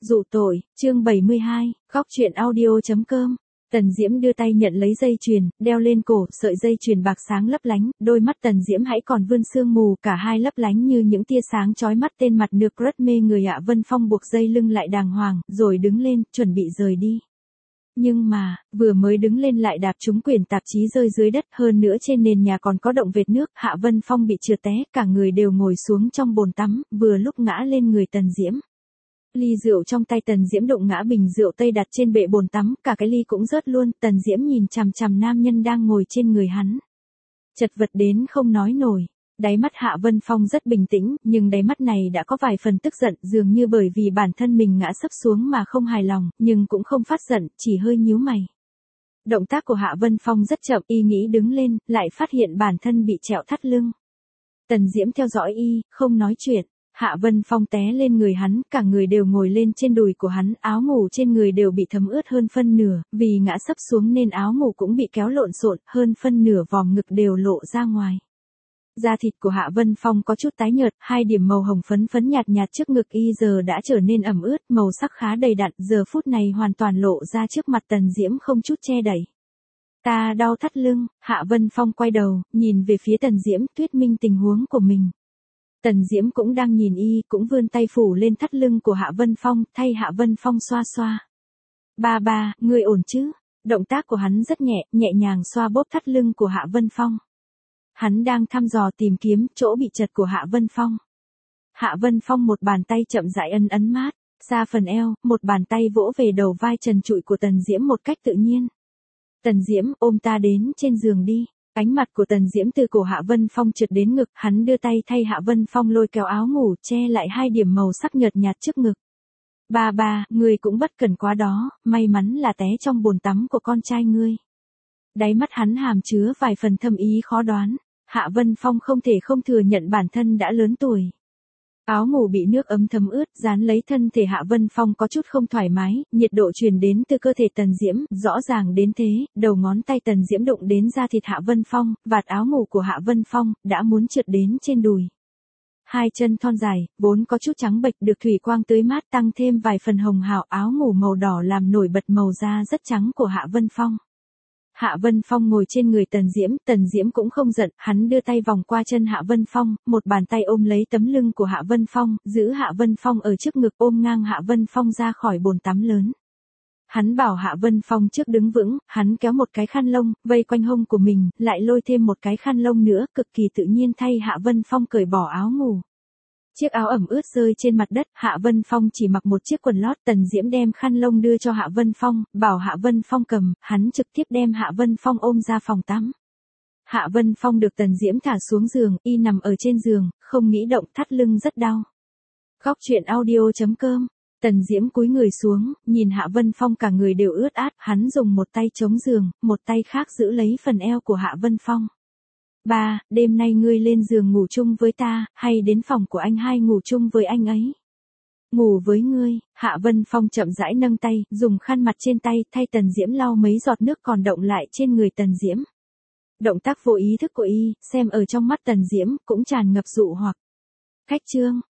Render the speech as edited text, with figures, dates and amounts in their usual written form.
Dụ tội, chương 72, góc truyện audio.com. Tần Diễm đưa tay nhận lấy dây chuyền, đeo lên cổ, sợi dây chuyền bạc sáng lấp lánh, đôi mắt Tần Diễm hãy còn vươn sương mù, cả hai lấp lánh như những tia sáng chói mắt. Tên mặt nước rất mê người. Hạ Vân Phong buộc dây lưng lại đàng hoàng, rồi đứng lên, chuẩn bị rời đi. Nhưng mà, vừa mới đứng lên lại đạp trúng quyển tạp chí rơi dưới đất, hơn nữa trên nền nhà còn có động vệt nước. Hạ Vân Phong bị trượt té, cả người đều ngồi xuống trong bồn tắm, vừa lúc ngã lên người Tần Diễm. Ly rượu trong tay Tần Diễm đụng ngã bình rượu tây đặt trên bệ bồn tắm, cả cái ly cũng rớt luôn. Tần Diễm nhìn chằm chằm nam nhân đang ngồi trên người hắn, chật vật đến không nói nổi. Đáy mắt Hạ Vân Phong rất bình tĩnh, nhưng đáy mắt này đã có vài phần tức giận, dường như bởi vì bản thân mình ngã sấp xuống mà không hài lòng, nhưng cũng không phát giận, chỉ hơi nhíu mày. Động tác của Hạ Vân Phong rất chậm, y nghĩ đứng lên, lại phát hiện bản thân bị trẹo thắt lưng. Tần Diễm theo dõi y, không nói chuyện. Hạ Vân Phong té lên người hắn, cả người đều ngồi lên trên đùi của hắn, áo ngủ trên người đều bị thấm ướt hơn phân nửa, vì ngã sấp xuống nên áo ngủ cũng bị kéo lộn xộn, hơn phân nửa vòm ngực đều lộ ra ngoài. Da thịt của Hạ Vân Phong có chút tái nhợt, hai điểm màu hồng phấn phấn nhạt nhạt trước ngực y giờ đã trở nên ẩm ướt, màu sắc khá đầy đặn, giờ phút này hoàn toàn lộ ra trước mặt Tần Diễm không chút che đậy. Ta đau thắt lưng. Hạ Vân Phong quay đầu, nhìn về phía Tần Diễm, thuyết minh tình huống của mình. Tần Diễm cũng đang nhìn y, cũng vươn tay phủ lên thắt lưng của Hạ Vân Phong, thay Hạ Vân Phong xoa xoa. Ba, ngươi ổn chứ? Động tác của hắn rất nhẹ nhàng xoa bóp thắt lưng của Hạ Vân Phong. Hắn đang thăm dò tìm kiếm chỗ bị chật của Hạ Vân Phong. Hạ Vân Phong một bàn tay chậm rãi ấn mát, xa phần eo, một bàn tay vỗ về đầu vai trần trụi của Tần Diễm một cách tự nhiên. Tần Diễm, ôm ta đến trên giường đi. Ánh mặt của Tần Diễm từ cổ Hạ Vân Phong trượt đến ngực, hắn đưa tay thay Hạ Vân Phong lôi kéo áo ngủ che lại hai điểm màu sắc nhợt nhạt trước ngực. Ba, ngươi cũng bất cần quá đó, may mắn là té trong bồn tắm của con trai ngươi. Đáy mắt hắn hàm chứa vài phần thâm ý khó đoán. Hạ Vân Phong không thể không thừa nhận bản thân đã lớn tuổi. Áo ngủ bị nước ấm thấm ướt, dán lấy thân thể Hạ Vân Phong có chút không thoải mái, nhiệt độ truyền đến từ cơ thể Tần Diễm, rõ ràng đến thế, đầu ngón tay Tần Diễm đụng đến da thịt Hạ Vân Phong, vạt áo ngủ của Hạ Vân Phong, đã muốn trượt đến trên đùi. Hai chân thon dài, vốn có chút trắng bệch được thủy quang tưới mát tăng thêm vài phần hồng hào, áo ngủ màu đỏ làm nổi bật màu da rất trắng của Hạ Vân Phong. Hạ Vân Phong ngồi trên người Tần Diễm cũng không giận, hắn đưa tay vòng qua chân Hạ Vân Phong, một bàn tay ôm lấy tấm lưng của Hạ Vân Phong, giữ Hạ Vân Phong ở trước ngực, ôm ngang Hạ Vân Phong ra khỏi bồn tắm lớn. Hắn bảo Hạ Vân Phong trước đứng vững, hắn kéo một cái khăn lông, vây quanh hông của mình, lại lôi thêm một cái khăn lông nữa, cực kỳ tự nhiên thay Hạ Vân Phong cởi bỏ áo ngủ. Chiếc áo ẩm ướt rơi trên mặt đất, Hạ Vân Phong chỉ mặc một chiếc quần lót. Tần Diễm đem khăn lông đưa cho Hạ Vân Phong, bảo Hạ Vân Phong cầm, hắn trực tiếp đem Hạ Vân Phong ôm ra phòng tắm. Hạ Vân Phong được Tần Diễm thả xuống giường, y nằm ở trên giường, không nghĩ động, thắt lưng rất đau. Góc truyện audio.com. Tần Diễm cúi người xuống, nhìn Hạ Vân Phong cả người đều ướt át, hắn dùng một tay chống giường, một tay khác giữ lấy phần eo của Hạ Vân Phong. Ba, đêm nay ngươi lên giường ngủ chung với ta, hay đến phòng của anh hai ngủ chung với anh ấy? Ngủ với ngươi. Hạ Vân Phong chậm rãi nâng tay, dùng khăn mặt trên tay, thay Tần Diễm lau mấy giọt nước còn đọng lại trên người Tần Diễm. Động tác vô ý thức của y, xem ở trong mắt Tần Diễm, cũng tràn ngập dụ hoặc. Khách trương.